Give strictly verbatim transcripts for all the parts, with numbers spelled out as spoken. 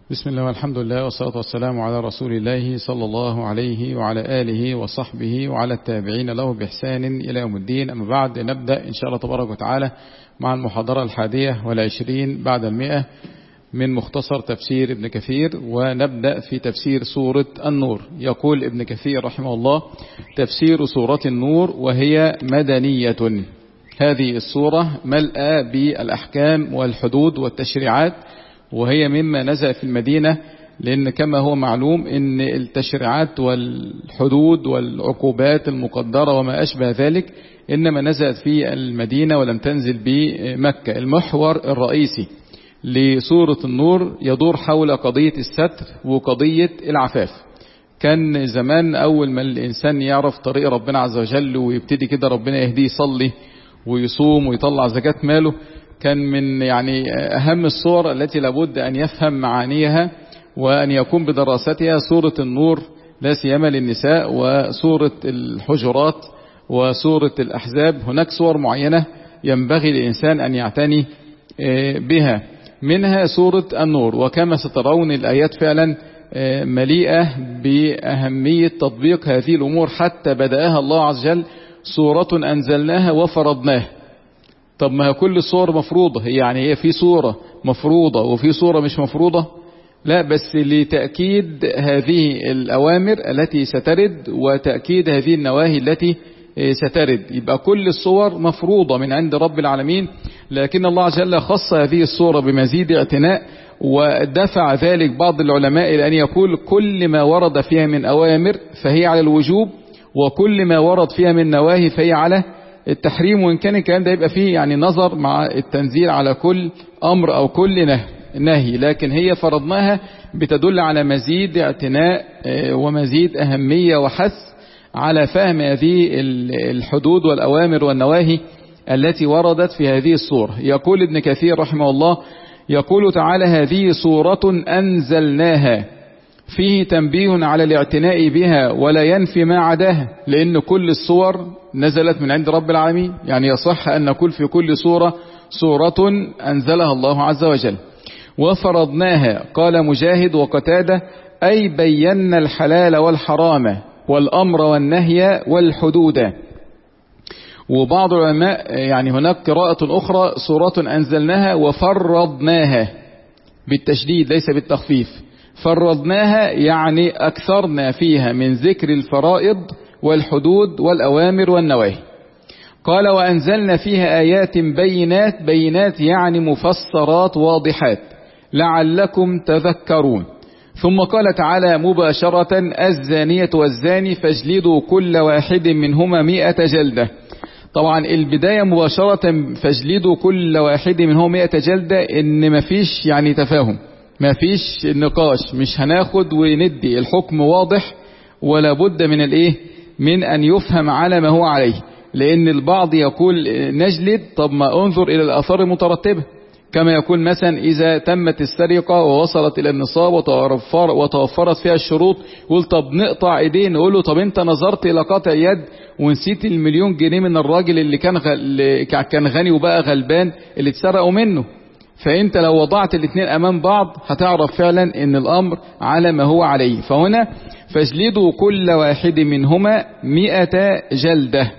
بسم الله والحمد لله والصلاة والسلام على رسول الله صلى الله عليه وعلى آله وصحبه وعلى التابعين له بإحسان إلى يوم الدين. أما بعد، نبدأ إن شاء الله تبارك وتعالى مع المحاضرة الحادية والعشرين بعد المئة من مختصر تفسير ابن كثير، ونبدأ في تفسير سورة النور. يقول ابن كثير رحمه الله: تفسير سورة النور وهي مدنية. هذه السورة ملأى بالأحكام والحدود والتشريعات، وهي مما نزل في المدينة، لأن كما هو معلوم أن التشريعات والحدود والعقوبات المقدرة وما أشبه ذلك إنما نزلت في المدينة ولم تنزل بمكة. المحور الرئيسي لسورة النور يدور حول قضية الستر وقضية العفاف. كان زمان أول ما الإنسان يعرف طريق ربنا عز وجل ويبتدي كده ربنا يهديه يصلي ويصوم ويطلع زكاة ماله، كان من يعني أهم الصور التي لابد أن يفهم معانيها وأن يقوم بدراستها سورة النور، لا سيما للنساء، وسورة الحجرات، وسورة الأحزاب. هناك صور معينة ينبغي للإنسان أن يعتني بها، منها سورة النور. وكما سترون الآيات فعلا مليئة بأهمية تطبيق هذه الأمور، حتى بدأها الله عز وجل: سورة أنزلناها وفرضناها. طب ما كل الصور مفروضة، يعني هي في صورة مفروضة وفي صورة مش مفروضة؟ لا، بس لتأكيد هذه الأوامر التي سترد وتأكيد هذه النواهي التي سترد، يبقى كل الصور مفروضة من عند رب العالمين. لكن الله عز وجل خص هذه الصورة بمزيد اعتناء، ودفع ذلك بعض العلماء إلى أن يقول: كل ما ورد فيها من أوامر فهي على الوجوب، وكل ما ورد فيها من نواهي فهي على التحريم. وإن كان الكلام ده يبقى فيه يعني نظر مع التنزيل على كل أمر أو كل نهي، لكن هي فرضناها بتدل على مزيد اعتناء ومزيد أهمية وحث على فهم هذه الحدود والأوامر والنواهي التي وردت في هذه السورة. يقول ابن كثير رحمه الله: يقول تعالى: هذه سورة أنزلناها، فيه تنبيه على الاعتناء بها ولا ينفي ما عداها، لأن كل الصور نزلت من عند رب العالمين، يعني يصح أن نقول في كل سورة سورة أنزلها الله عز وجل. وفرضناها، قال مجاهد وقتادة: أي بينا الحلال والحرام والأمر والنهي والحدود. وبعض العلماء يعني هناك قراءة أخرى: سورة أنزلناها وفرضناها، بالتشديد ليس بالتخفيف. فرضناها يعني أكثرنا فيها من ذكر الفرائض والحدود والأوامر والنواهي. قال: وأنزلنا فيها آيات بينات، بينات يعني مفسرات واضحات، لعلكم تذكرون. ثم قال تعالى مباشرة: الزانية والزاني فاجلدوا كل واحد منهما مئة جلدة. طبعا البداية مباشرة فاجلدوا كل واحد منهما مئة جلدة، إن مفيش يعني تفاهم، مفيش نقاش، مش هناخد وندي، الحكم واضح ولا بد من الايه من ان يفهم على ما هو عليه. لان البعض يقول نجلد، طب ما انظر الى الاثار المترتبة، كما يقول مثلا اذا تمت السرقة ووصلت الى النصاب وتوفر وتوفرت فيها الشروط، يقول طب نقطع ايديه. نقول له طب انت نظرت الى قطع يد ونسيت المليون جنيه من الراجل اللي كان غ... كان غني وبقى غلبان اللي اتسرقوا منه؟ فانت لو وضعت الاثنين امام بعض هتعرف فعلا ان الامر على ما هو عليه. فهنا فاجلدوا كل واحد منهما مئة جلدة.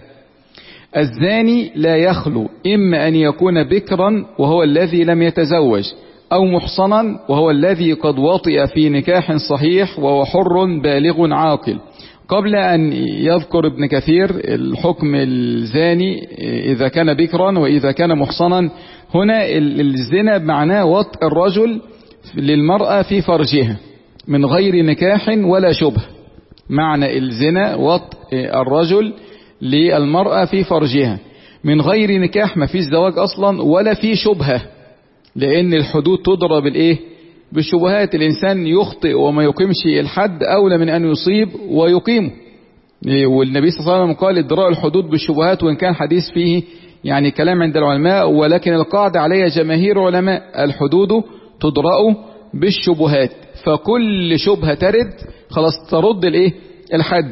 الزاني لا يخلو اما ان يكون بكرا وهو الذي لم يتزوج، او محصنا وهو الذي قد وطئ في نكاح صحيح وهو حر بالغ عاقل. قبل أن يذكر ابن كثير الحكم الزاني إذا كان بكرا وإذا كان محصنا، هنا الزنا بمعناه وطء الرجل للمرأة في فرجها من غير نكاح ولا شبه. معنى الزنا وطء الرجل للمرأة في فرجها من غير نكاح، ما فيش زواج أصلا ولا في شبهة، لأن الحدود تضرب بالإيه؟ بالشبهات. الإنسان يخطئ وما يقيمش الحد أولى من أن يصيب ويقيمه. والنبي صلى الله عليه وسلم قال: ادراء الحدود بالشبهات، وإن كان حديث فيه يعني كلام عند العلماء، ولكن القاعدة عليها جماهير علماء: الحدود تدرأ بالشبهات. فكل شبهة ترد خلاص ترد الايه الحد.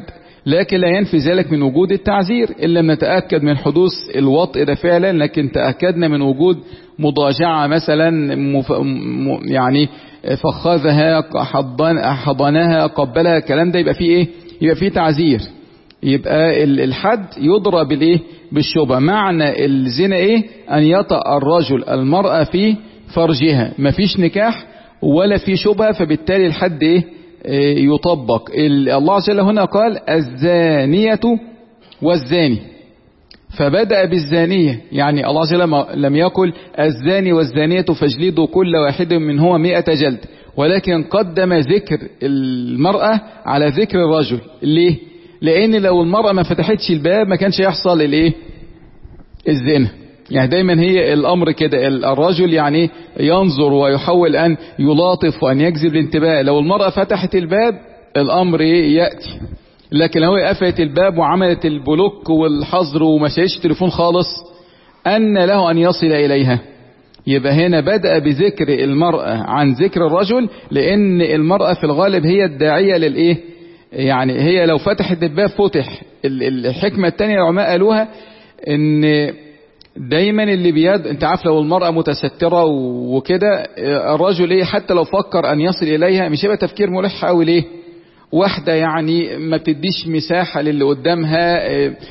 لكن لا ينفي ذلك من وجود التعزير. إن لم نتأكد من حدوث الوطء ده فعلا، لكن تأكدنا من وجود مضاجعة مثلا، مف... يعني فخذها، حضنها، قبلها، الكلام ده يبقى فيه ايه؟ يبقى فيه تعزير. يبقى الحد يضرب بالايه؟ بالشبهة. معنى الزنا ايه؟ ان يطأ الرجل المرأة في فرجها، مفيش نكاح ولا في شبهة، فبالتالي الحد ايه؟ يطبق. الله عز وجل هنا قال الزانية والزاني، فبدأ بالزانية، يعني الله عز وجل لم يقل الزاني والزانية فاجلدوا كل واحد منهما مئة جلد، ولكن قدم ذكر المرأة على ذكر الرجل. ليه؟ لأن لو المرأة ما فتحتش الباب ما كانش يحصل الايه؟ الزنا. يعني دايما هي الأمر كده، الرجل يعني ينظر ويحاول أن يلاطف وأن يجذب الانتباه. لو المرأة فتحت الباب الأمر يأتي، لكن لو قفلت الباب وعملت البلوك والحظر وما شايش تليفون خالص، أن له أن يصل إليها. يبقى هنا بدأ بذكر المرأة عن ذكر الرجل، لأن المرأة في الغالب هي الداعية للإيه؟ يعني هي لو فتحت الباب فتح. الحكمة الثانية العلماء قالوها ان دايما اللي بيد، انت عارف لو المرأة متسترة وكده، الرجل ايه حتى لو فكر ان يصل اليها مش هيبقى تفكير ملح قوي. ليه؟ واحدة يعني ما بتديش مساحة للي قدامها،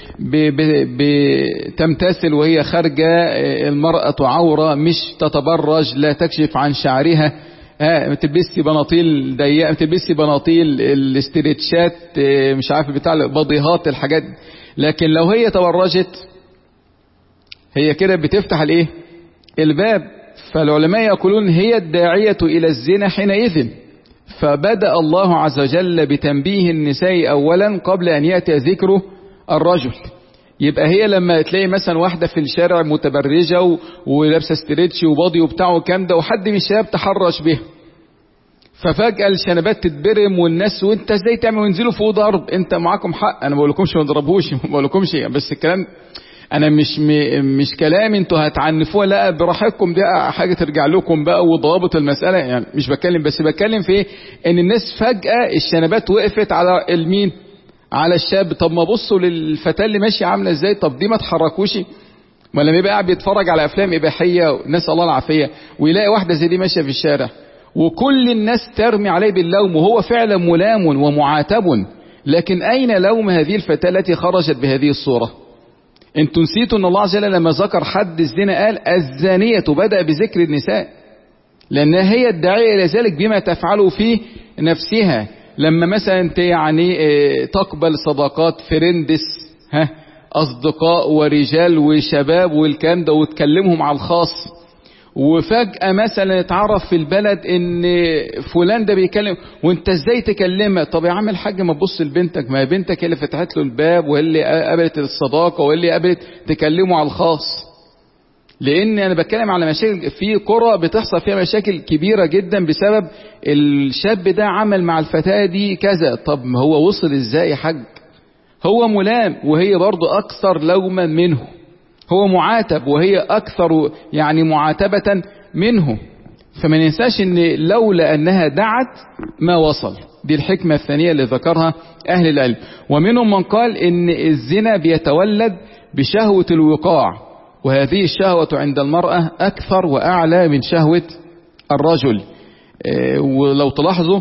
بتمتثل وهي خارجة، المرأة عورة مش تتبرج، لا تكشف عن شعرها، ها، ما تلبسي بناطيل ضيقه، ما تلبسي بناطيل الاسترتشات، مش عارف بتاع البضيهات، الحاجات. لكن لو هي تبرجت هي كده بتفتح الايه؟ الباب. فالعلماء يقولون هي الداعية الى الزنا حينئذ. فبدأ الله عز وجل بتنبيه النساء اولا قبل ان يأتي ذكر الرجل. يبقى هي لما تلاقي مثلا واحدة في الشارع متبرجة ولابسة ستريتش وباضي وبتاع وكام ده، وحد من الشباب تحرش به، ففجأة الشنبات تتبرم والناس، وانت ازاي تعمل وينزلوا فوق ضرب؟ انت معاكم حق، انا ما بقولكمش ما تضربوش، ما بقولكمش، بس الكلام انا مش م... مش كلام انتوا هتعنفوها، لا براحتكم، دي حاجة ترجع لكم بقى وضوابط المسألة. يعني مش بتكلم، بس بتكلم في ايه؟ ان الناس فجأة الشنبات وقفت على المين؟ على الشاب. طب ما بصوا للفتاة اللي ماشية عاملة ازاي، طب دي ما تحركوش؟ ما لما يبقى قاعد بيتفرج على افلام اباحية، نسأل الله العافية، ويلاقي واحدة زي دي ماشية في الشارع وكل الناس ترمي عليه باللوم، وهو فعلا ملام ومعاتب، لكن اين لوم هذه الفتاة التي خرجت بهذه الصورة؟ انتوا نسيتوا ان الله عز وجل لما ذكر حد الزنا قال الزانية، بدأ بذكر النساء لانها هي الداعية الى ذلك بما تفعله في نفسها. لما مثلا انت يعني تقبل صداقات فريندس، ها، اصدقاء ورجال وشباب والكلام ده، وتكلمهم على الخاص، وفجأة مثلا اتعرف في البلد ان فلان ده بيكلم، وانت ازاي تكلمه؟ طب يا عم الحاج ما تبص لبنتك، ما هي بنتك اللي فتحت له الباب وهي اللي قبلت الصداقة وهي اللي قبلت تكلمه على الخاص. لان انا بتكلم على مشاكل في قرى بتحصل فيها مشاكل كبيرة جدا بسبب الشاب ده عمل مع الفتاة دي كذا. طب هو وصل ازاي يا حاج؟ هو ملام وهي برضو اكثر لوما منه، هو معاتب وهي اكثر يعني معاتبة منه. فما ننساش ان لولا انها دعت ما وصل. دي الحكمة الثانية اللي ذكرها اهل العلم. ومنهم من قال ان الزنا بيتولد بشهوة الوقاع، وهذه الشهوة عند المرأة أكثر وأعلى من شهوة الرجل. ولو تلاحظوا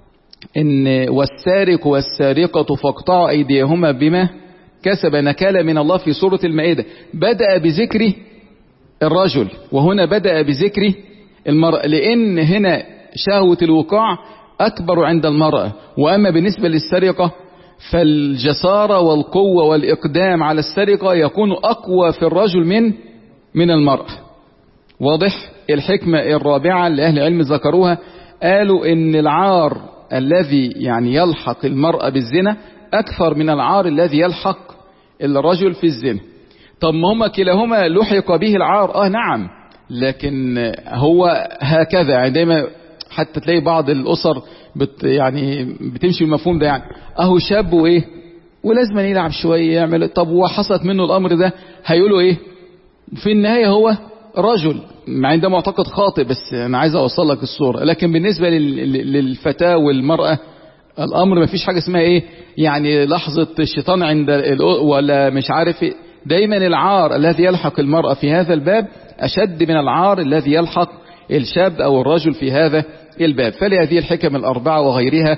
إن والسارق والسارقة فاقطعوا أيديهما بما كسب نكالا من الله في سورة المائدة، بدأ بذكر الرجل وهنا بدأ بذكر المرأة، لأن هنا شهوة الوقاع أكبر عند المرأة. وأما بالنسبة للسرقة فالجسارة والقوة والإقدام على السرقة يكون أقوى في الرجل من من المرأة. واضح؟ الحكمة الرابعة اللي أهل العلم ذكروها، قالوا إن العار الذي يعني يلحق المرأة بالزنا أكثر من العار الذي يلحق الرجل في الزنا. طب ما هما كلاهما لحق به العار، آه نعم، لكن هو هكذا. يعني دايما حتى تلاقي بعض الأسر بت يعني بتمشي المفهوم ده، يعني اهو شاب وايه ولازم يلعب شويه يعمل. طب وحصلت منه الامر ده هيقولوا ايه في النهايه؟ هو رجل، مع ان ده معتقد خاطئ، بس انا عايز اوصل لك الصوره. لكن بالنسبه للفتاه والمراه الأمر ما فيش حاجة اسمها إيه يعني لحظة الشيطان عند ولا مش عارف إيه. دايما العار الذي يلحق المرأة في هذا الباب أشد من العار الذي يلحق الشاب أو الرجل في هذا الباب. فلهذه الحكم الأربعة وغيرها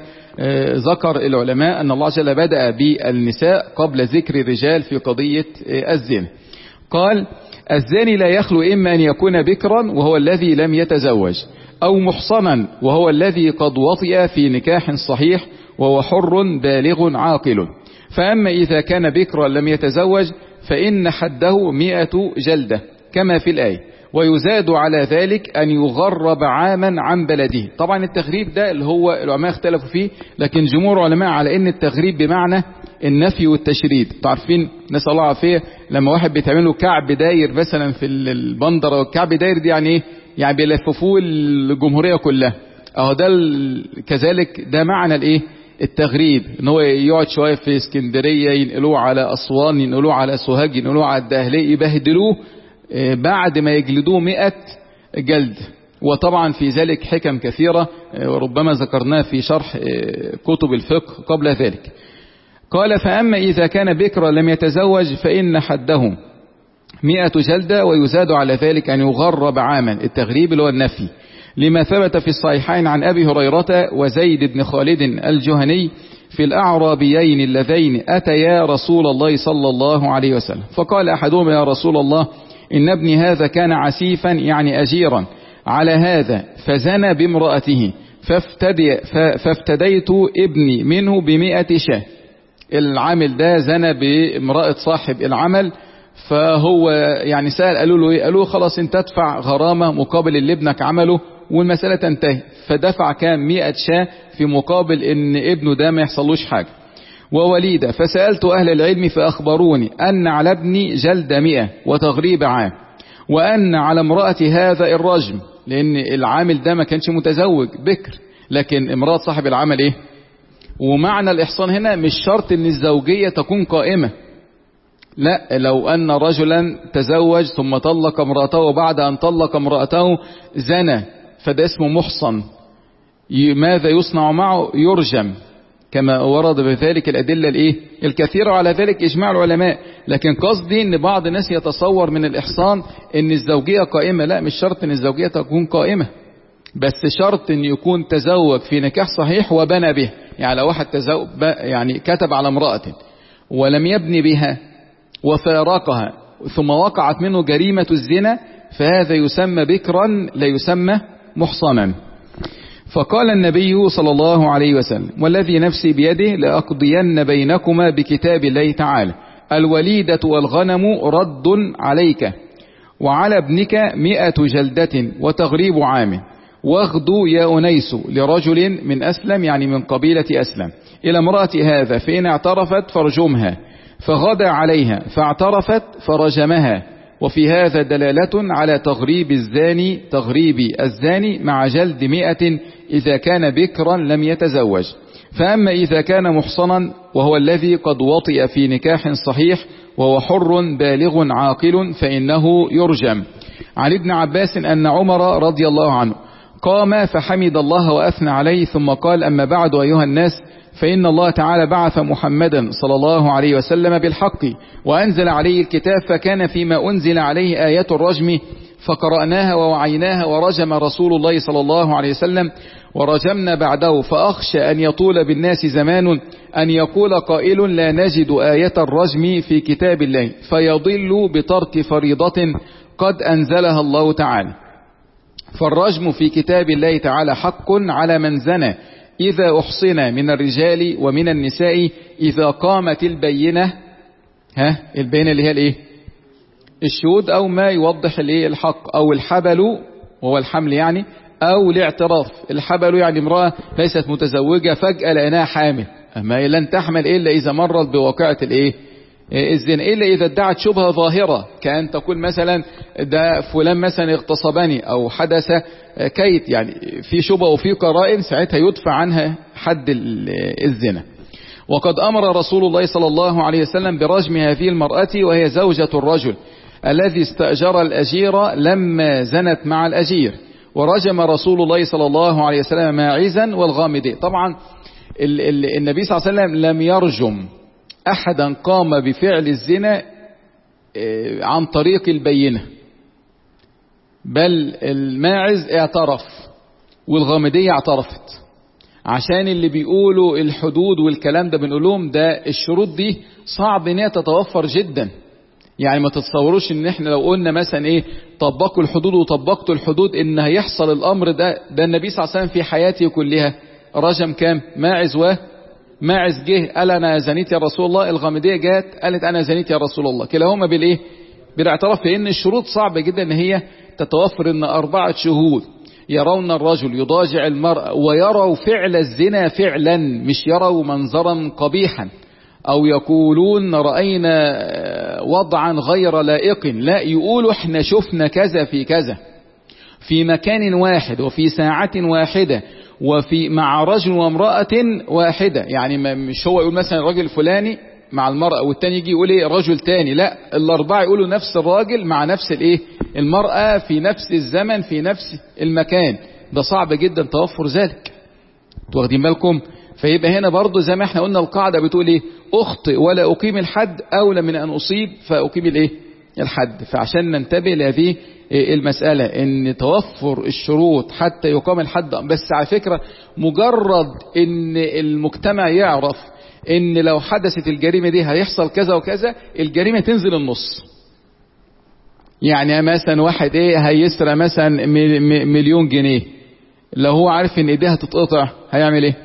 ذكر العلماء أن الله جل بدأ بالنساء قبل ذكر الرجال في قضية الزنا. قال الزاني لا يخلو إما أن يكون بكرا وهو الذي لم يتزوج، أو محصنا وهو الذي قد وطئ في نكاح صحيح وهو حر بالغ عاقل. فأما إذا كان بكرا لم يتزوج فإن حده مئة جلدة كما في الآية، ويزاد على ذلك أن يغرب عاما عن بلده. طبعا التغريب ده اللي هو العلماء اختلفوا فيه، لكن جمهور العلماء على أن التغريب بمعنى النفي والتشريد. تعرفين نسأل الله العافية لما واحد بيتعمل له كعب داير مثلا في البندر، والكعب داير دي يعني ايه؟ يعني بيلففوه الجمهورية كلها. اهو ده كذلك ده معنى الايه؟ التغريب، ان هو يقعد شوية في اسكندرية ينقلوه على أسوان، ينقلوه على سوهاج، ينقلوه على الدهلية، يبهدلوه بعد ما يجلدوه مئة جلد. وطبعا في ذلك حكم كثيرة وربما ذكرناها في شرح كتب الفقه قبل ذلك. قال فأما إذا كان بكرا لم يتزوج فإن حده مئة جلدة ويزاد على ذلك أن يغرب عاما. التغريب اللي هو النفي، لما ثبت في الصحيحين عن أبي هريرة وزيد بن خالد الجهني في الأعرابيين اللذين أتيا رسول الله صلى الله عليه وسلم، فقال أحدهما يا رسول الله إن ابني هذا كان عسيفا يعني أجيرا على هذا فزنى بامرأته فافتدي فافتديت ابني منه بمئة شاه. العامل ده زنى بامرأة صاحب العمل، فهو يعني سأل قالوا له ايه؟ قالوا له خلاص انت تدفع غرامة مقابل اللي ابنك عمله والمسألة تنتهي. فدفع كام؟ مئة شاه في مقابل ان ابنه ده ما يحصلوش حاجة. ووليدة فسألت أهل العلم فأخبروني أن على ابني جلد مئة وتغريب عام، وأن على امرأة هذا الرجم، لأن العامل ده ما كانش متزوج بكر، لكن امرأة صاحب العمل ايه؟ ومعنى الإحصان هنا مش شرط ان الزوجية تكون قائمة، لا، لو أن رجلا تزوج ثم طلق امرأته وبعد أن طلق امرأته زنى فده اسمه محصن، ماذا يصنع معه؟ يرجم، كما ورد بذلك الأدلة الإيه؟ الكثيرة على ذلك إجماع العلماء. لكن قصدي أن بعض الناس يتصور من الإحصان أن الزوجية قائمة، لا، مش شرط أن الزوجية تكون قائمة، بس شرط أن يكون تزوج في نكاح صحيح وبنى به. يعني لو واحد تزوج يعني كتب على امرأة ولم يبني بها وفارقها ثم وقعت منه جريمة الزنا فهذا يسمى بكرا لا يسمى محصنا. فقال النبي صلى الله عليه وسلم والذي نفسي بيده لأقضين بينكما بكتاب الله تعالى الوليدة والغنم رد عليك وعلى ابنك مئة جلدة وتغريب عام، واغدو يا أنيس لرجل من أسلم يعني من قبيلة أسلم إلى امرأة هذا فإن اعترفت فرجمها، فغدا عليها فاعترفت فرجمها. وفي هذا دلالة على تغريب الزاني تغريب الزاني مع جلد مئة إذا كان بكرا لم يتزوج. فأما إذا كان محصنا وهو الذي قد وطئ في نكاح صحيح وهو حر بالغ عاقل فإنه يرجم. عن ابن عباس أن عمر رضي الله عنه قام فحمد الله وأثنى عليه ثم قال أما بعد أيها الناس فإن الله تعالى بعث محمدا صلى الله عليه وسلم بالحق وأنزل عليه الكتاب، فكان فيما أنزل عليه آيات الرجم فقرأناها ووعيناها ورجم رسول الله صلى الله عليه وسلم ورجمنا بعده، فأخشى أن يطول بالناس زمان أن يقول قائل لا نجد آية الرجم في كتاب الله فيضل بترك فريضة قد أنزلها الله تعالى. فالرجم في كتاب الله تعالى حق على من زنى إذا أحصن من الرجال ومن النساء إذا قامت البينة، ها البينة اللي هي الايه؟ الشهود أو ما يوضح الايه؟ الحق، أو الحبل وهو الحمل يعني، أو الاعتراف. الحبل يعني امرأة ليست متزوجة فجأة لأنها حامل، أما لن تحمل إلا إذا مرت بواقعة الايه؟ الزنا، إلا إذا ادعت شبهة ظاهرة كأن تقول مثلا ده فلان مثلا اغتصبني أو حدث كيت، يعني في شبهة وفي قرائن، ساعتها يدفع عنها حد الزنا. وقد أمر رسول الله صلى الله عليه وسلم برجم هذه المرأة وهي زوجة الرجل الذي استأجر الأجير لما زنت مع الأجير، ورجم رسول الله صلى الله عليه وسلم ماعزا والغامدي. طبعا النبي صلى الله عليه وسلم لم يرجم أحدا قام بفعل الزنا عن طريق البينة، بل الماعز اعترف والغامدية اعترفت. عشان اللي بيقولوا الحدود والكلام ده بنقول لهم ده الشروط دي صعب انها تتوفر جدا. يعني ما تتصوروش ان احنا لو قلنا مثلا ايه طبقوا الحدود وطبقتوا الحدود ان هيحصل الامر ده. ده النبي صلى الله عليه وسلم في حياته كلها رجم كام؟ ماعز و ماعز جه قال انا زنيت يا رسول الله، الغامدية جات قالت انا زنيت يا رسول الله، كلاهما بالايه؟ بالاعتراف. لان الشروط صعبة جدا ان هي تتوفر، ان اربعة شهود يرون الرجل يضاجع المرأة ويروا فعل الزنا فعلا، مش يروا منظرا قبيحا او يقولون رأينا وضعا غير لائق، لا، يقولوا احنا شفنا كذا في كذا في مكان واحد وفي ساعة واحدة وفي مع رجل وامرأة واحدة. يعني مش هو يقول مثلا الرجل الفلاني مع المرأة والتاني يجي يقول ايه رجل تاني، لا، الاربعة يقولوا نفس الراجل مع نفس الايه المرأة في نفس الزمن في نفس المكان. ده صعب جدا توفر ذلك، واخدين بالكم؟ فيبقى هنا برضو زي ما احنا قلنا القاعدة بتقول ايه اخطئ ولا اقيم الحد اولى من ان اصيب فاقيم الايه الحد. فعشان ننتبه لهذه المسألة ان توفر الشروط حتى يقام الحد. بس على فكرة مجرد ان المجتمع يعرف ان لو حدثت الجريمة دي هيحصل كذا وكذا، الجريمة تنزل النص. يعني مثلا واحد ايه هيسرق مثلا مليون جنيه، لو هو عارف ان ايديها هتتقطع هيعمل ايه؟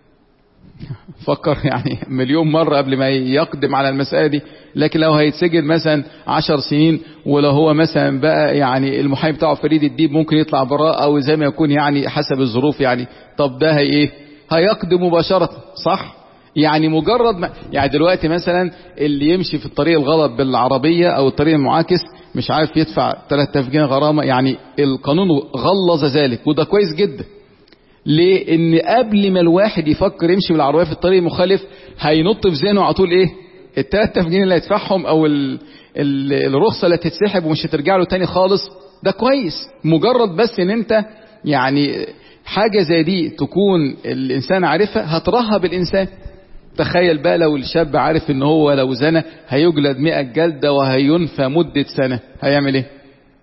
فكر يعني مليون مرة قبل ما يقدم على المسألة دي. لكن لو هيتسجن مثلا عشر سنين، ولو هو مثلا بقى يعني المحامي بتاعه فريد الديب ممكن يطلع براء او زي ما يكون يعني حسب الظروف. يعني طب ده هي ايه؟ هيقدم مباشرة، صح؟ يعني مجرد ما يعني دلوقتي مثلا اللي يمشي في الطريق الغلط بالعربية او الطريق المعاكس مش عارف يدفع ثلاثة آلاف جنيه غرامة. يعني القانون غلظ ذلك وده كويس جدا. ليه؟ ان قبل ما الواحد يفكر يمشي بالعربية في الطريق المخالف هينط في ذهنه على طول ايه ال ثلاثة آلاف جنيه اللي هيدفعهم او ال ال الرخصة اللي هتتسحب ومش هترجع له تاني خالص. ده كويس. مجرد بس ان انت يعني حاجة زي دي تكون الانسان عارفها هترهب الانسان. تخيل بقى لو الشاب عارف ان هو لو زنى هيجلد مئة جلدة وهينفى مدة سنة، هيعمل ايه؟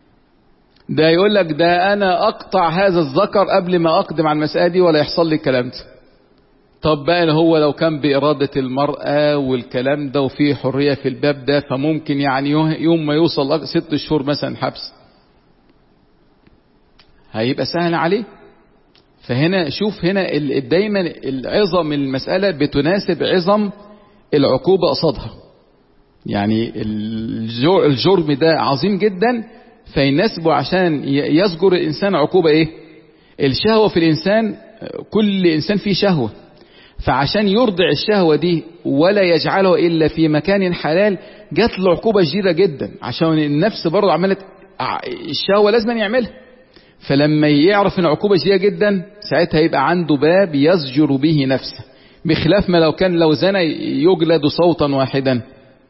ده يقول لك ده انا اقطع هذا الذكر قبل ما اقدم على المسألة دي ولا يحصل لي الكلام ده. طب بقى هو لو كان بإرادة المرأة والكلام ده وفيه حرية في الباب ده، فممكن يعني يوم ما يوصل ست شهور مثلا حبس هيبقى سهل عليه. فهنا شوف هنا دايما العظم المسألة بتناسب عظم العقوبة قصادها. يعني الجرم ده عظيم جدا فيناسبه عشان يزجر الإنسان عقوبة ايه؟ الشهوة في الإنسان، كل إنسان فيه شهوة، فعشان يرضع الشهوة دي ولا يجعله إلا في مكان حلال جات له عقوبة جديدة جدا. عشان النفس برضه عملت الشهوة لازم يعملها، فلما يعرف ان عقوبة جديدة جدا ساعتها يبقى عنده باب يزجر به نفسه، بخلاف ما لو كان لو زنى يجلد صوتا واحدا.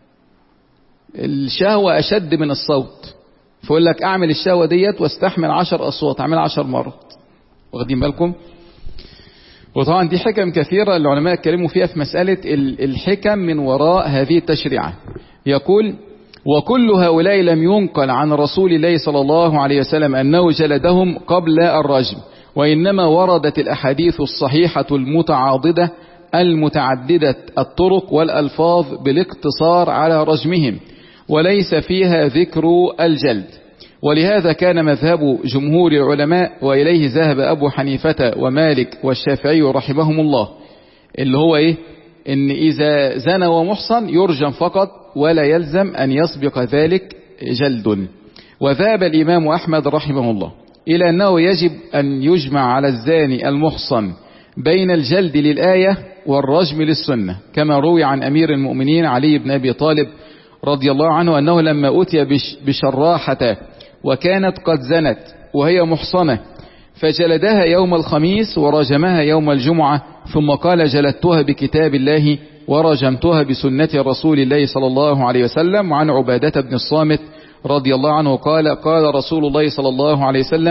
الشهوة أشد من الصوت، فيقول لك أعمل الشهوة ديت واستحمل عشر أصوات، أعمل عشر مرات. واخدين بالكم؟ وطبعا دي حكم كثيرة العلماء اتكلموا فيها في مسألة الحكم من وراء هذه التشريعات. يقول: وكل هؤلاء لم ينقل عن رسول الله صلى الله عليه وسلم أنه جلدهم قبل الرجم، وإنما وردت الأحاديث الصحيحة المتعاضدة المتعددة الطرق والألفاظ بالاقتصار على رجمهم، وليس فيها ذكر الجلد. ولهذا كان مذهب جمهور العلماء، وإليه ذهب أبو حنيفة ومالك والشافعي رحمهم الله، اللي هو إيه؟ إن إذا زنى ومحصن يرجم فقط ولا يلزم أن يسبق ذلك جلد. وذهب الإمام أحمد رحمه الله إلى أنه يجب أن يجمع على الزاني المحصن بين الجلد للآية والرجم للسنة، كما روي عن أمير المؤمنين علي بن أبي طالب رضي الله عنه أنه لما أتي بشراحة وكانت قد زنت وهي محصنة فجلدها يوم الخميس ورجمها يوم الجمعة، ثم قال: جلدتها بكتاب الله ورجمتها بسنة رسول الله صلى الله عليه وسلم. وعن عبادة بن الصامت رضي الله عنه قال: قال رسول الله صلى الله عليه وسلم: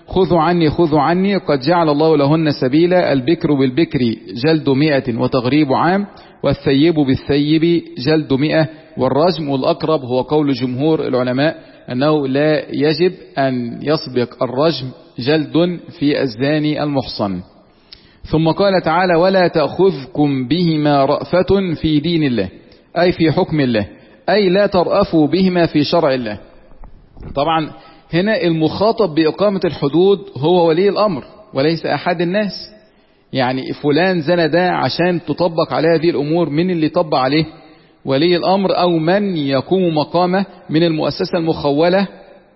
خذوا عني خذوا عني قد جعل الله لهن سبيلا، البكر بالبكر جلد مئة وتغريب عام، والثيب بالثيب جلد مئة والرجم. والأقرب هو قول جمهور العلماء أنه لا يجب أن يسبق الرجم جلد في الزاني المحصن. ثم قال تعالى ولا تأخذكم بهما رأفة في دين الله، أي في حكم الله، أي لا ترأفوا بهما في شرع الله. طبعا هنا المخاطب بإقامة الحدود هو ولي الأمر وليس أحد الناس. يعني فلان زنى ده عشان تطبق عليه هذه الأمور، من اللي طبق عليه؟ ولي الأمر أو من يقوم مقامه من المؤسسة المخولة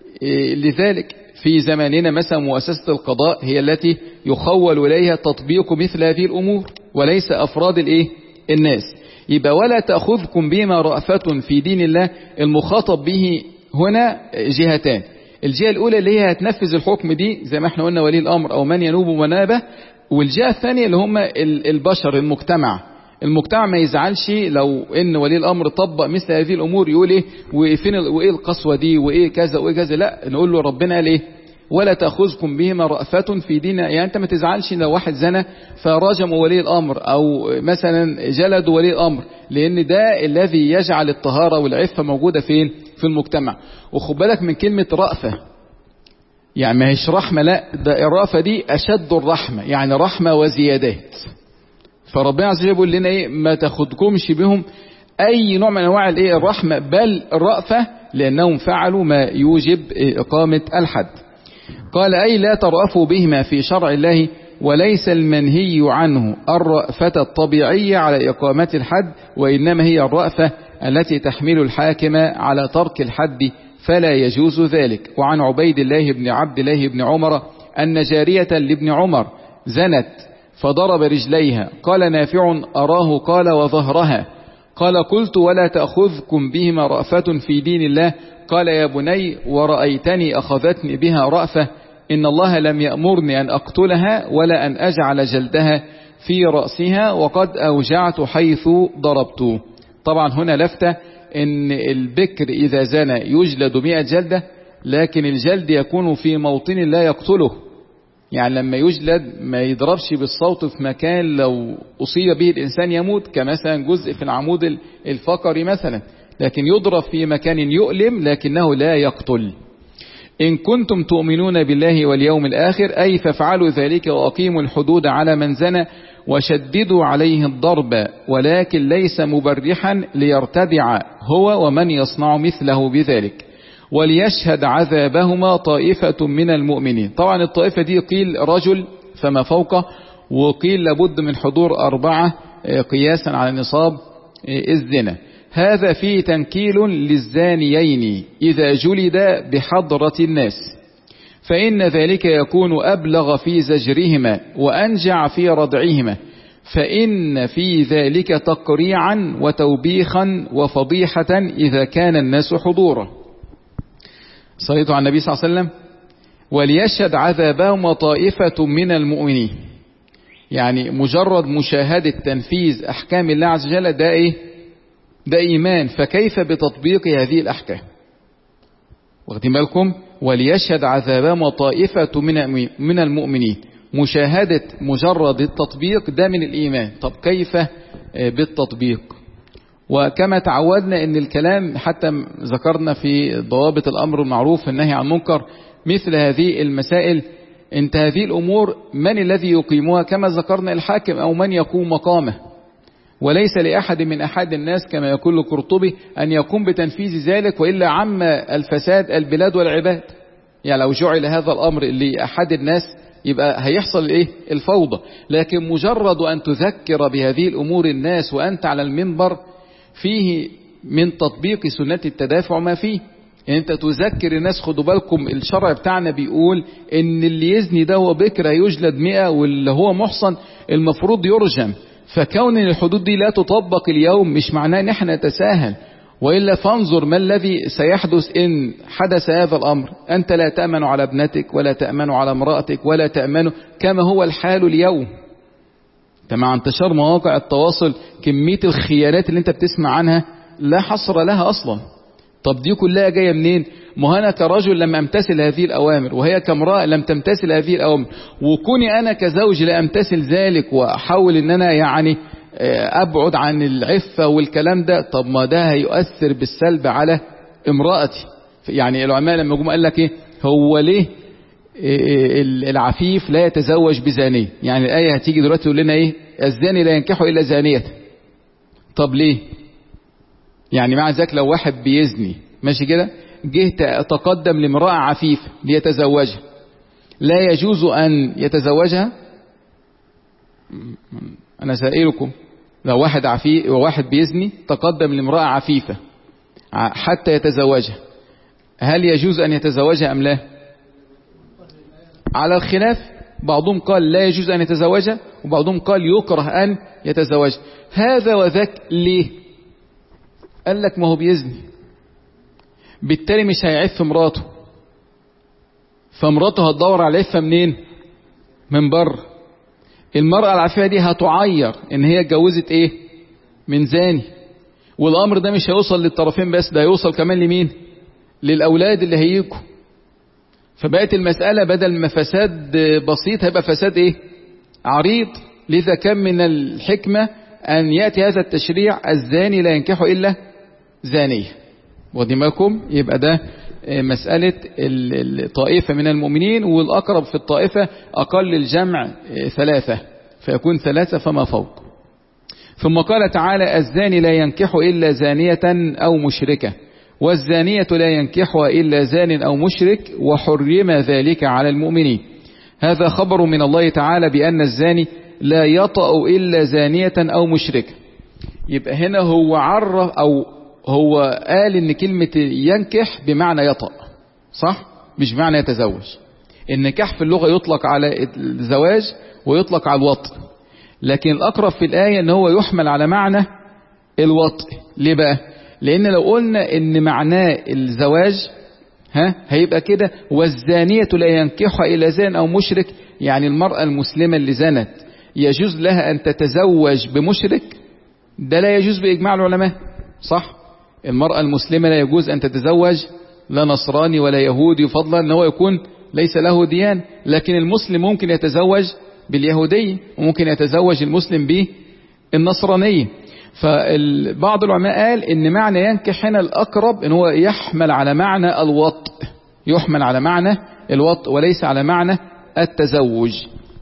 لذلك. في زماننا مثلا مؤسسة القضاء هي التي يخول إليها تطبيق مثل هذه الأمور وليس أفراد الإيه؟ الناس. يبقى ولا تأخذكم بما رأفة في دين الله، المخاطب به هنا جهتان. الجهة الأولى اللي هي هتنفذ الحكم دي زي ما احنا قلنا ولي الأمر أو من ينوب منابه، والجهة الثانية اللي هم البشر المجتمع. المجتمع ما يزعلش لو ان ولي الأمر طبق مثل هذه الأمور، يقول ايه وفين وايه القسوة دي وايه كذا وايه كذا، لا نقول له ربنا قال ايه ولا تأخذكم بهما رأفة في دين. يعني انت ما تزعلش لو واحد زنى فرجم ولي الأمر او مثلا جلد ولي الأمر، لان ده الذي يجعل الطهارة والعفة موجودة فين؟ في المجتمع. وخد بالك من كلمة رأفة، يعني ما هيش رحمة، لا ده الرأفة دي أشد الرحمة، يعني رحمة وزيادات. فربنا عز وجل يقول لنا ايه ما تاخدكمش بهم اي نوع من انواع الايه الرحمة، بل الرأفة، لانهم فعلوا ما يوجب اقامة الحد. قال اي لا ترأفوا بهما في شرع الله، وليس المنهي عنه الرأفة الطبيعية على اقامة الحد، وانما هي الرأفة التي تحمل الحاكم على ترك الحد، فلا يجوز ذلك. وعن عبيد الله بن عبد الله بن عمر أن جارية لابن عمر زنت فضرب رجليها، قال نافع أراه قال وظهرها، قال قلت ولا تأخذكم بهما رأفة في دين الله، قال يا بني ورأيتني أخذتني بها رأفة، إن الله لم يأمرني أن أقتلها ولا أن أجعل جلدها في رأسها، وقد أوجعت حيث ضربته. طبعا هنا لفتة إن البكر إذا زنى يجلد مئة جلدة، لكن الجلد يكون في موطن لا يقتله. يعني لما يجلد ما يضربش بالصوت في مكان لو أصيب به الإنسان يموت، كمثلا جزء في العمود الفقري مثلا، لكن يضرب في مكان يؤلم لكنه لا يقتل. إن كنتم تؤمنون بالله واليوم الآخر أي فافعلوا ذلك وأقيموا الحدود على من زنى وشددوا عليه الضرب، ولكن ليس مبرحا ليرتدع هو ومن يصنع مثله بذلك، وليشهد عذابهما طائفة من المؤمنين. طبعا الطائفة دي قيل رجل فما فوقه، وقيل لابد من حضور أربعة قياسا على نصاب الزنا. هذا فيه تنكيل للزانيين إذا جلد بحضرة الناس، فإن ذلك يكون أبلغ في زجرهما وأنجع في ردعهما، فإن في ذلك تقريعا وتوبيخا وفضيحة إذا كان الناس حضورا. صليت على النبي صلى الله عليه وسلم. وليشهد عذابهم طائفة من المؤمنين، يعني مجرد مشاهدة تنفيذ أحكام الله عز وجل ده إيه؟ ده إيمان، فكيف بتطبيق هذه الأحكام؟ واخدين بالكم؟ وليشهد عذابهم طائفة من المؤمنين، مشاهدة مجرد التطبيق ده من الإيمان. طب كيف بالتطبيق؟ وكما تعودنا ان الكلام حتى ذكرنا في ضوابط الأمر المعروف والنهي عن المنكر مثل هذه المسائل، انت هذه الأمور من الذي يقيمها؟ كما ذكرنا الحاكم أو من يقوم مقامه، وليس لأحد من أحد الناس كما يقول القرطبي أن يقوم بتنفيذ ذلك، وإلا عم الفساد البلاد والعباد. يعني لو جعل هذا الأمر لأحد الناس يبقى هيحصل إيه؟ الفوضى. لكن مجرد أن تذكر بهذه الأمور الناس وأنت على المنبر فيه من تطبيق سنة التدافع ما فيه. يعني أنت تذكر الناس خدوا بالكم الشرع بتاعنا بيقول إن اللي يزني ده هو بكر يجلد مئة، واللي هو محصن المفروض يرجم. فكون الحدود دي لا تطبق اليوم مش معناه ان احنا نتساهل، وإلا فانظر ما الذي سيحدث إن حدث هذا الأمر. أنت لا تأمن على ابنتك ولا تأمن على امرأتك ولا تأمن، كما هو الحال اليوم. مع انتشار مواقع التواصل كمية الخيانات اللي انت بتسمع عنها لا حصر لها أصلا. طب دي كلها جاية منين؟ ما أنا كرجل لم أمتثل هذه الأوامر، وهي كامرأة لم تمتثل هذه الأوامر، وكوني أنا كزوج لا أمتثل ذلك وأحاول أن أنا يعني أبعد عن العفة والكلام ده، طب ما ده هيؤثر بالسلب على امرأتي. يعني العلماء لما جم قال لك إيه هو ليه العفيف لا يتزوج بزانية؟ يعني الآية هتيجي دلوقتي تقول لنا إيه؟ الزاني لا ينكح إلا زانية. طب ليه؟ يعني مع ذلك لو واحد بيزني ماشي كده جه تقدم لامرأة عفيفة ليتزوجها، لا يجوز أن يتزوجها؟ أنا سائلكم، لو واحد عفيف وواحد بيزني تقدم لامرأة عفيفة حتى يتزوجها، هل يجوز أن يتزوجها أم لا؟ على الخلاف، بعضهم قال لا يجوز أن يتزوجها، وبعضهم قال يكره أن يتزوجها. هذا وذاك ليه؟ قال لك ما هو بيزني، بالتالي مش هيعف مراته، فمراته هتدور على العفة منين؟ من بره. المرأة العفيفة دي هتعير ان هي اتجوزت ايه؟ من زاني. والامر ده مش هيوصل للطرفين بس، ده هيوصل كمان لمين؟ للاولاد اللي هيجوا. فبقت المسألة بدل ما فساد بسيط هيبقى فساد ايه؟ عريض. لذا كان من الحكمة ان يأتي هذا التشريع الزاني لا ينكح الا زانية. ودماكم يبقى ده مسألة الطائفة من المؤمنين، والأقرب في الطائفة أقل الجمع ثلاثة، فيكون ثلاثة فما فوق. ثم قال تعالى الزاني لا ينكح إلا زانية أو مشركة، والزانية لا ينكحها إلا زان أو مشرك، وحرم ذلك على المؤمنين. هذا خبر من الله تعالى بأن الزاني لا يطأ إلا زانية أو مشركة. يبقى هنا هو عرف أو هو قال ان كلمة ينكح بمعنى يطأ، صح؟ مش بمعنى يتزوج. النكاح في اللغة يطلق على الزواج ويطلق على الوطء، لكن الأقرب في الآية ان هو يحمل على معنى الوطء. ليه بقى؟ لأن لو قلنا ان معناه الزواج ها هيبقى كده والزانية لا ينكحها إلا زان أو مشرك، يعني المرأة المسلمة اللي زنت يجوز لها أن تتزوج بمشرك؟ ده لا يجوز بإجماع العلماء، صح؟ المرأة المسلمة لا يجوز أن تتزوج لا نصراني ولا يهودي، فضلا أنه يكون ليس له ديان. لكن المسلم ممكن يتزوج باليهودية، وممكن يتزوج المسلم بالنصرانية. فبعض العلماء قال إن معنى ينكح هنا الأقرب إن هو يحمل على معنى الوطء، يحمل على معنى الوطء وليس على معنى التزوج.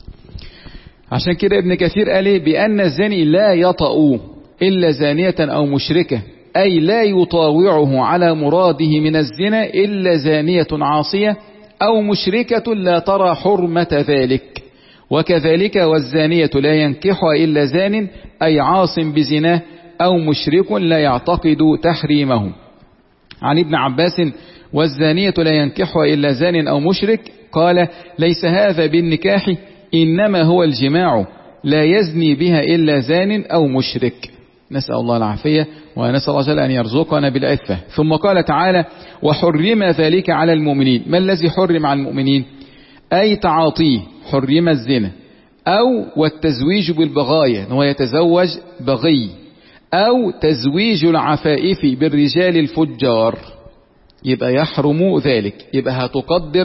عشان كده ابن كثير قال بأن الزاني لا يطأ إلا زانية أو مشركة، أي لا يطاوعه على مراده من الزنا إلا زانية عاصية أو مشركة لا ترى حرمة ذلك. وكذلك والزانية لا ينكحها إلا زان أي عاص بزناه أو مشرك لا يعتقد تحريمه. عن ابن عباس والزانية لا ينكحها إلا زان أو مشرك قال ليس هذا بالنكاح إنما هو الجماع، لا يزني بها إلا زان أو مشرك. نسأل الله العافية ونسأل الله جل أن يرزقنا بالعفة. ثم قال تعالى وحرم ذلك على المؤمنين. ما الذي حرم على المؤمنين؟ أي تعاطيه، حرم الزنا، أو والتزويج بالبغاية هو يتزوج بغي، أو تزويج العفائف بالرجال الفجار، يبقى يحرم ذلك. يبقى هتقدر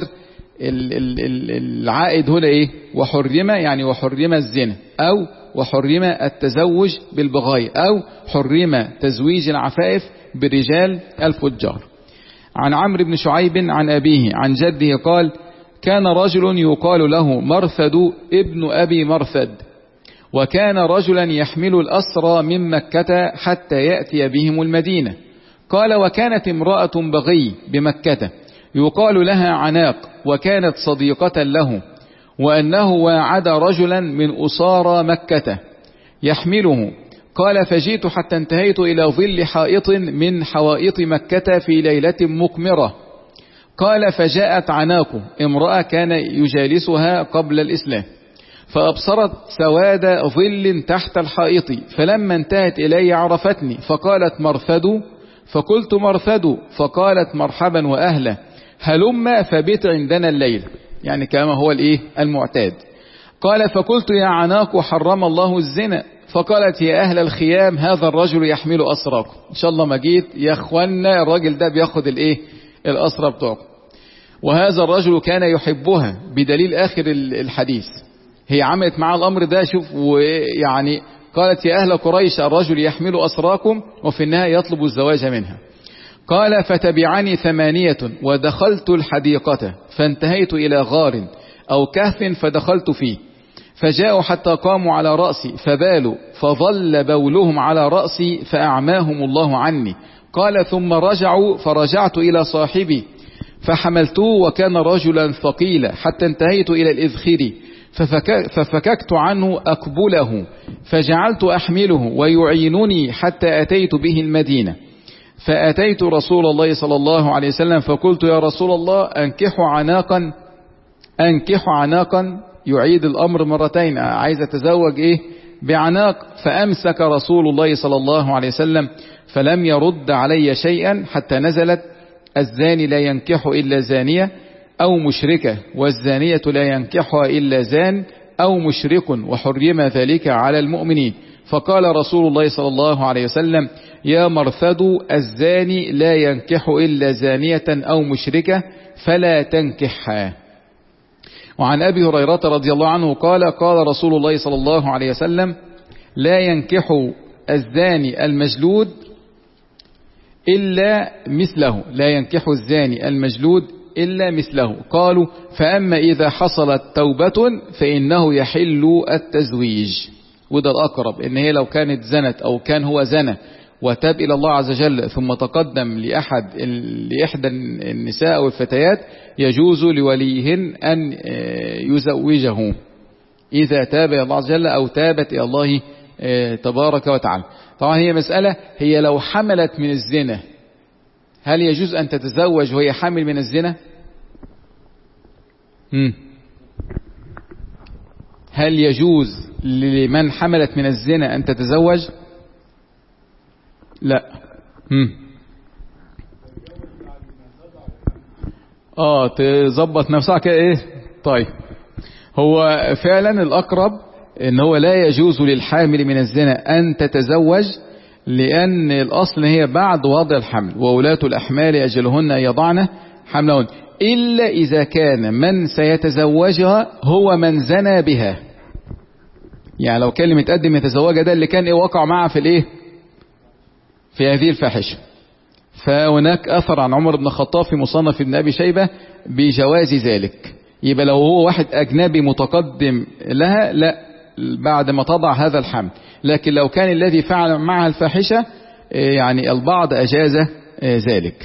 العائد هنا ايه؟ وحرم يعني وحرم الزنا، أو وحرم التزوج بالبغاية، أو حرم تزويج العفائف برجال الفجار. عن عمرو بن شعيب عن أبيه عن جده قال كان رجل يقال له مرثد ابن أبي مرثد، وكان رجلا يحمل الأسرى من مكة حتى يأتي بهم المدينة. قال وكانت امرأة بغي بمكة يقال لها عناق، وكانت صديقة له، وأنه واعد رجلا من أسارى مكة يحمله. قال فجئت حتى انتهيت إلى ظل حائط من حوائط مكة في ليلة مقمرة. قال فجاءت عناق امرأة كان يجالسها قبل الإسلام، فأبصرت سواد ظل تحت الحائط، فلما انتهت إلي عرفتني فقالت مرثد، فقلت مرثد، فقالت مرحبا وأهلا، هلما فبت عندنا الليل، يعني كما هو الايه المعتاد. قال فقلت يا عناق حرم الله الزنا، فقالت يا أهل الخيام هذا الرجل يحمل أسراكم، إن شاء الله ما جيت يا أخوانا الراجل ده بياخد الإيه الأسرى بتوعكم. وهذا الرجل كان يحبها بدليل آخر الحديث، هي عملت معاه الأمر ده. شوف، ويعني قالت يا أهل قريش الرجل يحمل أسراكم، وفي النهاية يطلب الزواج منها. قال فتبعني ثمانية ودخلت الحديقة فانتهيت إلى غار أو كهف فدخلت فيه، فجاءوا حتى قاموا على رأسي فبالوا، فظل بولهم على رأسي فأعماهم الله عني. قال ثم رجعوا فرجعت إلى صاحبي فحملتوه وكان رجلا ثقيلا حتى انتهيت إلى الإذخر ففككت عنه أقبله فجعلت أحمله ويعينني حتى أتيت به المدينة. فأتيت رسول الله صلى الله عليه وسلم فقلت يا رسول الله أنكح عناقا أنكح عناقا يعيد الأمر مرتين، عايز أتزوج إيه بعناق. فأمسك رسول الله صلى الله عليه وسلم فلم يرد علي شيئا حتى نزلت الزاني لا ينكح إلا زانية أو مشركة والزانية لا ينكحها إلا زان أو مشرك وحرم ذلك على المؤمنين. فقال رسول الله صلى الله عليه وسلم يا مرثد الزاني لا ينكح إلا زانية أو مشركة فلا تنكحها. وعن أبي هريرة رضي الله عنه قال قال رسول الله صلى الله عليه وسلم لا ينكح الزاني المجلود إلا مثله لا ينكح الزاني المجلود إلا مثله. قالوا فأما إذا حصلت توبة فإنه يحل التزويج. وده الأقرب، إن هي لو كانت زنت أو كان هو زنى وتاب إلى الله عز وجل ثم تقدم لأحد لإحدى النساء أو الفتيات يجوز لوليهن أن يزوجه إذا تاب إلى الله عز وجل أو تابت إلى الله تبارك وتعالى. طبعا هي مسألة، هي لو حملت من الزنا هل يجوز أن تتزوج وهي حامل من الزنا؟ هم. هل يجوز لمن حملت من الزنا أن تتزوج؟ لا. هم. اه تظبط نفسها كده ايه. طيب هو فعلا الأقرب ان هو لا يجوز للحامل من الزنا أن تتزوج، لأن الأصل هي بعد وضع الحمل وولاة الأحمال أجلهن يضعن حملهن، إلا إذا كان من سيتزوجها هو من زنى بها. يعني لو كان متقدم يتزوجها ده اللي كان إيه وقع معها في الإيه في هذه الفاحشة. فهناك أثر عن عمر بن الخطاب في مصنف ابن أبي شيبة بجواز ذلك. يبقى لو هو واحد أجنبي متقدم لها لا بعد ما تضع هذا الحمل، لكن لو كان الذي فعل معها الفاحشة يعني البعض أجاز ذلك.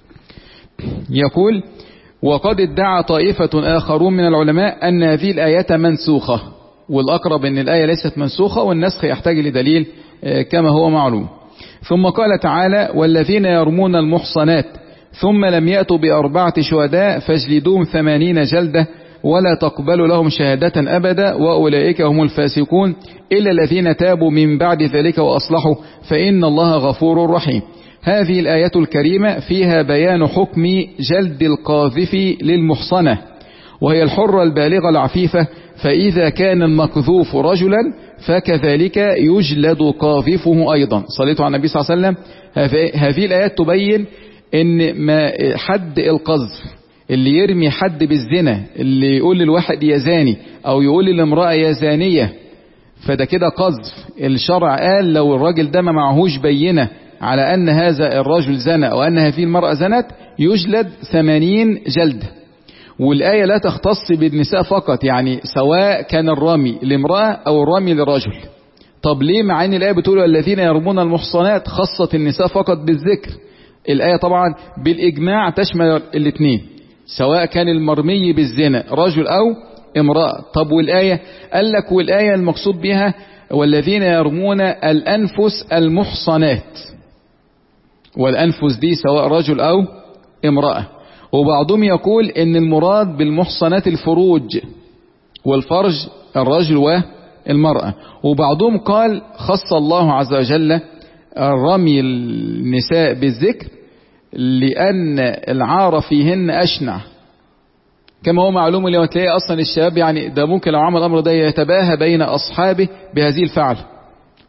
يقول وقد ادعى طائفة آخرون من العلماء أن هذه الآية منسوخة، والأقرب أن الآية ليست منسوخة والنسخ يحتاج لدليل كما هو معلوم. ثم قال تعالى والذين يرمون المحصنات ثم لم يأتوا بأربعة شهداء فاجلدوهم ثمانين جلدة ولا تقبلوا لهم شهادة أبدا وأولئك هم الفاسقون إلا الذين تابوا من بعد ذلك وأصلحوا فإن الله غفور رحيم. هذه الآية الكريمة فيها بيان حكم جلد القاذف للمحصنة وهي الحرة البالغة العفيفة، فإذا كان المقذوف رجلا فكذلك يجلد قاذفه أيضا. صليتوا على النبي صلى الله عليه وسلم. هذه الآيات تبين ان ما حد القذف اللي يرمي حد بالزنا، اللي يقول للواحد يا زاني او يقول للامرأة يا زانية، فده كده قذف. الشرع قال لو الراجل ده ما معهوش بينة على ان هذا الرجل زنى او ان هذه المرأة زنت يجلد ثمانين جلدة. والآية لا تختص بالنساء فقط، يعني سواء كان الرمي لامرأة او الرمي لرجل. طب ليه مع ان الآية بتقول الذين يرمون المحصنات خصت النساء فقط بالذكر؟ الآية طبعا بالإجماع تشمل الاثنين سواء كان المرمي بالزنا رجل أو امرأة. طب والآية قال لك والآية المقصود بها والذين يرمون الأنفس المحصنات، والأنفس دي سواء رجل أو امرأة. وبعضهم يقول ان المراد بالمحصنات الفروج والفرج الرجل والمرأة. وبعضهم قال خص الله عز وجل رمي النساء بالذكر لأن العار فيهن أشنع، كما هو معلوم اليوم تلاقي أصلا الشباب يعني ده ممكن لو عمل الأمر ده يتباهى بين أصحابه بهذه الفعل،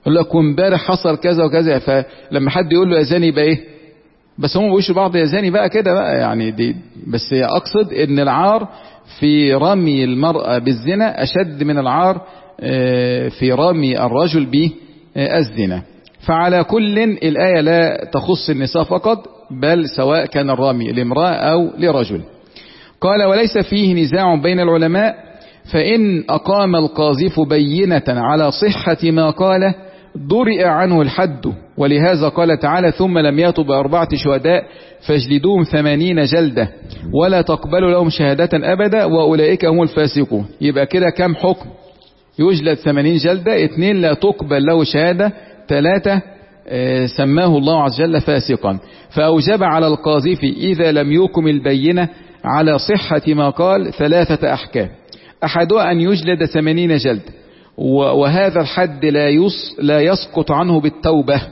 يقول لك امبارح حصل كذا وكذا، فلما حد يقول له يا زاني يبقى ايه؟ بس هم بيقولوا بعض يا زاني بقى كده بقى يعني دي. بس اقصد ان العار في رمي المرأة بالزنا اشد من العار في رمي الرجل بالزنا. فعلى كل الآية لا تخص النساء فقط، بل سواء كان الرمي لامرأة أو لرجل. قال وليس فيه نزاع بين العلماء، فإن أقام القاذف بينة على صحة ما قال درئ عنه الحد، ولهذا قال تعالى ثم لم يأتوا بأربعة شهداء فاجلدوهم ثمانين جلدة ولا تقبلوا لهم شهادة أبدا وأولئك هم الفاسقون. يبقى كده كم حكم؟ يجلد ثمانين جلدة، اثنين لا تقبل له شهادة، ثلاثة سماه الله عز وجل فاسقا. فأوجب على القاذف إذا لم يقم البينة على صحة ما قال ثلاثة أحكام، أحدها أن يجلد ثمانين جلد، وهذا الحد لا يص لا يسقط عنه بالتوبة.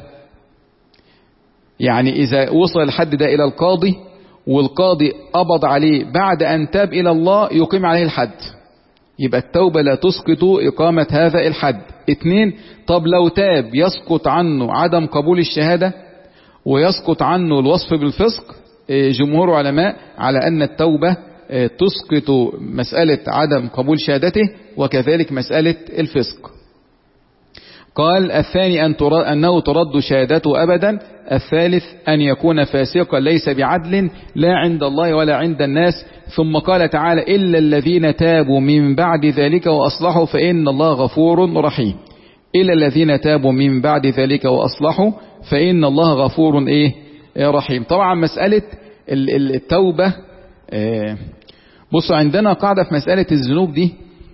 يعني إذا وصل الحد ده إلى القاضي والقاضي قبض عليه بعد أن تاب إلى الله يقيم عليه الحد، يبقى التوبة لا تسقط إقامة هذا الحد. اثنين، طب لو تاب يسقط عنه عدم قبول الشهادة ويسقط عنه الوصف بالفسق. جمهور علماء على أن التوبة تسقط مسألة عدم قبول شهادته وكذلك مسألة الفسق. قال الثاني أن ترد أنه ترد شهادته أبدا. الثالث أن يكون فاسقا ليس بعدل لا عند الله ولا عند الناس. ثم قال تعالى إلا الذين تابوا من بعد ذلك وأصلحوا فإن الله غفور رحيم. إلا الذين تابوا من بعد ذلك وأصلحوا فإن الله غفور إيه رحيم. طبعا مسألة التوبة، بصوا عندنا قاعدة في مسألة الذنوب دي.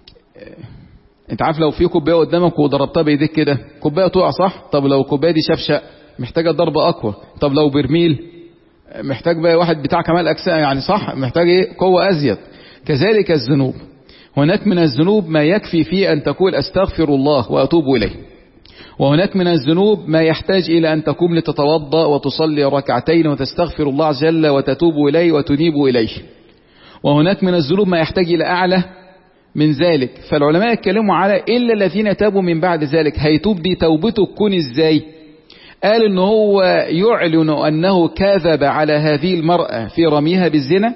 انت عارف لو في كوبايه قدامك وضربتها بايديك كده كوبايه تقع صح؟ طب لو الكوبايه دي شفشق محتاجه ضربه اقوى. طب لو برميل محتاج بقى واحد بتاع كمال اجسام يعني صح، محتاج ايه؟ قوه ازيد. كذلك الذنوب، هناك من الذنوب ما يكفي فيه ان تقول استغفر الله واتوب اليه، وهناك من الذنوب ما يحتاج الى ان تقوم لتتوضا وتصلي ركعتين وتستغفر الله عز وجل وتتوب اليه وتنيب اليه، وهناك من الذنوب ما يحتاج الى اعلى من ذلك. فالعلماء يتكلموا على إلا الذين تابوا من بعد ذلك. هيتوب دي توبته تكون ازاي؟ قال ان هو يعلن انه كذب على هذه المرأة في رميها بالزنا،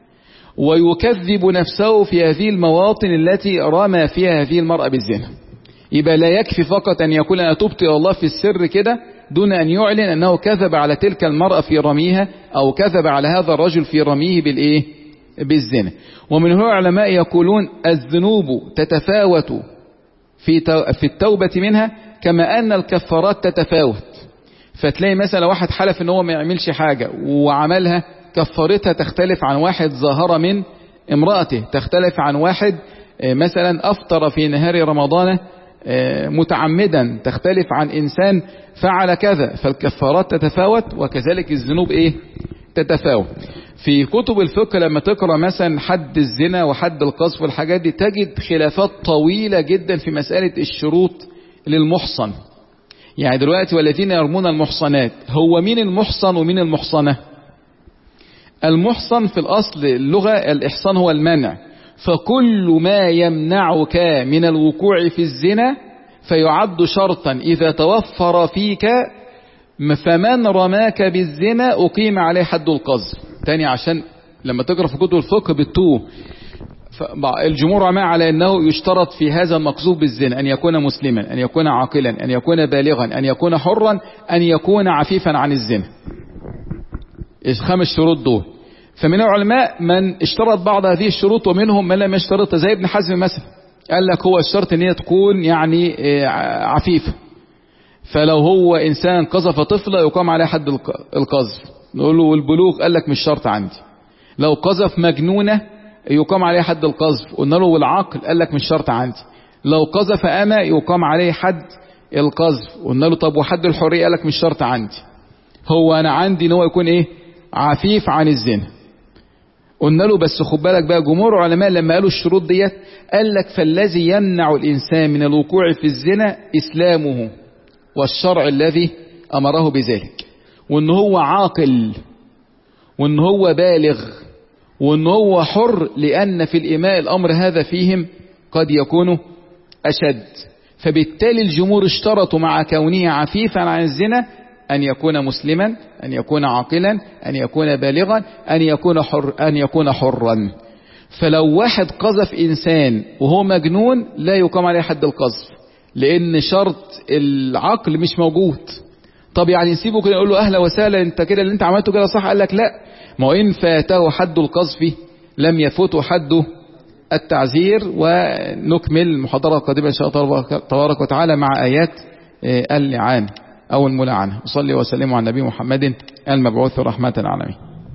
ويكذب نفسه في هذه المواطن التي رمى فيها هذه المرأة بالزنا. يبقى لا يكفي فقط ان يقول انا تبت الى الله في السر كده دون ان يعلن انه كذب على تلك المرأة في رميها او كذب على هذا الرجل في رميه بالايه؟ بالزنا. ومن هنا العلماء يقولون الذنوب تتفاوت في في التوبة منها كما أن الكفارات تتفاوت. فتلاقي مثلا واحد حلف ان هو ما يعملش حاجة وعملها، كفارتها تختلف عن واحد ظاهر من امرأته، تختلف عن واحد مثلا أفطر في نهار رمضان متعمدا، تختلف عن إنسان فعل كذا. فالكفارات تتفاوت وكذلك الذنوب ايه؟ تتفاوت. في كتب الفقه لما تقرأ مثلا حد الزنا وحد القذف والحاجات دي تجد خلافات طويلة جدا في مسألة الشروط للمحصن. يعني دلوقتي والذين يرمون المحصنات، هو مين المحصن ومين المحصنة؟ المحصن في الأصل اللغة الإحصان هو المنع، فكل ما يمنعك من الوقوع في الزنا فيعد شرطا إذا توفر فيك، فمن رماك بالزنا أقيم عليه حد القذف. تاني عشان لما تقرأ في كتب الفقه بالتوه، الجمهور علماء على أنه يشترط في هذا المقذوف بالزنا أن يكون مسلما، أن يكون عاقلا، أن يكون بالغا، أن يكون حرا، أن يكون عفيفا عن الزنا. خمس شروط دول. فمن العلماء من اشترط بعض هذه الشروط ومنهم من لم يشترطها، زي ابن حزم مثلا قال لك هو الشرط ان هي تكون يعني عفيفة. فلو هو إنسان قذف طفلة يقام عليه حد القذف، نقول له والبلوغ، قال لك مش شرط عندي. لو قذف مجنونة يقام عليه حد القذف، قلنا له والعقل، قال لك مش شرط عندي. لو قذف أمة يقام عليه حد القذف، قلنا له طب وحد الحرية، قال لك مش شرط عندي. هو أنا عندي إن هو يكون إيه؟ عفيف عن الزنا. قلنا له بس خد بالك بقى، جمهور العلماء لما قالوا الشروط ديت قال لك فالذي يمنع الإنسان من الوقوع في الزنا إسلامه والشرع الذي أمره بذلك، وإن هو عاقل، وإن هو بالغ، وإن هو حر، لأن في الإماء الأمر هذا فيهم قد يكون أشد. فبالتالي الجمهور اشترطوا مع كونه عفيفا عن الزنا أن يكون مسلما، أن يكون عاقلا، أن يكون بالغا، أن يكون حر أن يكون حرا. فلو واحد قذف إنسان وهو مجنون لا يقام عليه حد القذف، لأن شرط العقل مش موجود. طب يعني نسيبه كده نقول له أهلا وسهلا أنت كده اللي أنت عملته كده صح؟ قال لك لا، ما إن فاته حد القذف لم يفوته حد التعزير. ونكمل المحاضرة القادمة إن شاء الله تبارك وتعالى مع آيات اللعان أو الملعنة. وصلي وسلم على النبي محمد المبعوث رحمة العالمين.